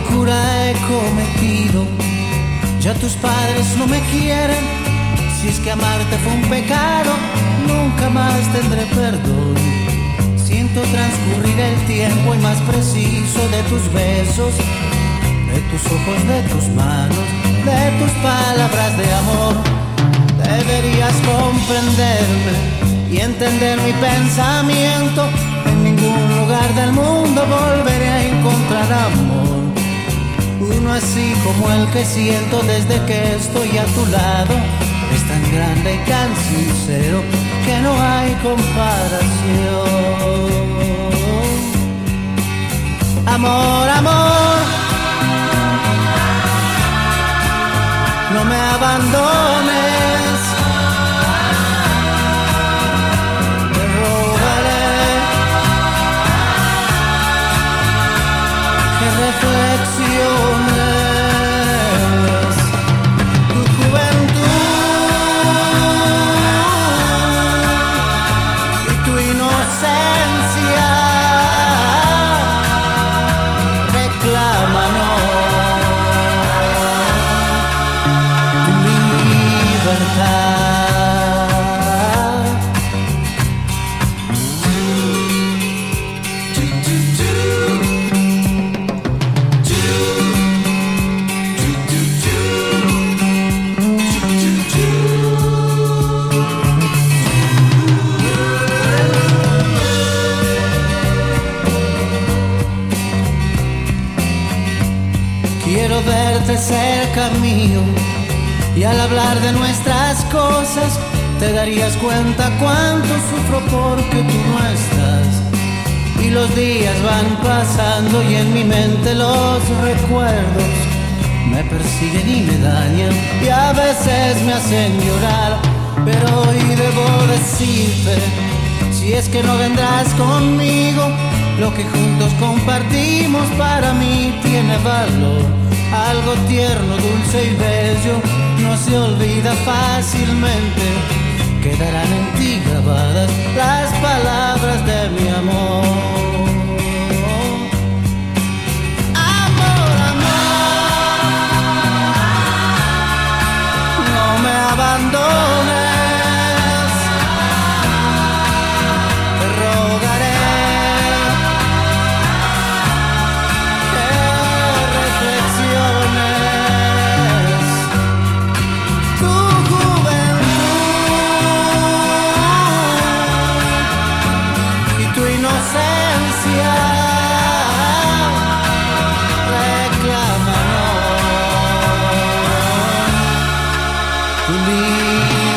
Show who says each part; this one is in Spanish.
Speaker 1: locura he cometido? Ya tus padres no me quieren. Si es que amarte fue un pecado, nunca más tendré perdón. Siento transcurrir el tiempo y más preciso de tus besos, de tus ojos, de tus manos, de tus palabras de amor. Deberías comprenderme y entender mi pensamiento. En ningún lugar del mundo volveré a encontrar amor, uno así como el que siento desde que estoy a tu lado. Es tan grande y tan sincero que no hay comparación. Amor, amor, no me abandones. Te rogaré que reflexiones tu juventud y tu inocencia. Reclámanos tu libertad. Quiero verte cerca mío, y al hablar de nuestras cosas te darías cuenta cuánto sufro porque tú no estás. Y los días van pasando y en mi mente los recuerdos me persiguen y me dañan, y a veces me hacen llorar. Pero hoy debo decirte, si es que no vendrás conmigo, lo que juntos compartimos para mí tiene valor. Algo tierno, dulce y bello no se olvida fácilmente. Quedarán en ti grabadas las palabras de mi amor. Amor, amor, no me abandones. Te rogaré tu libertad.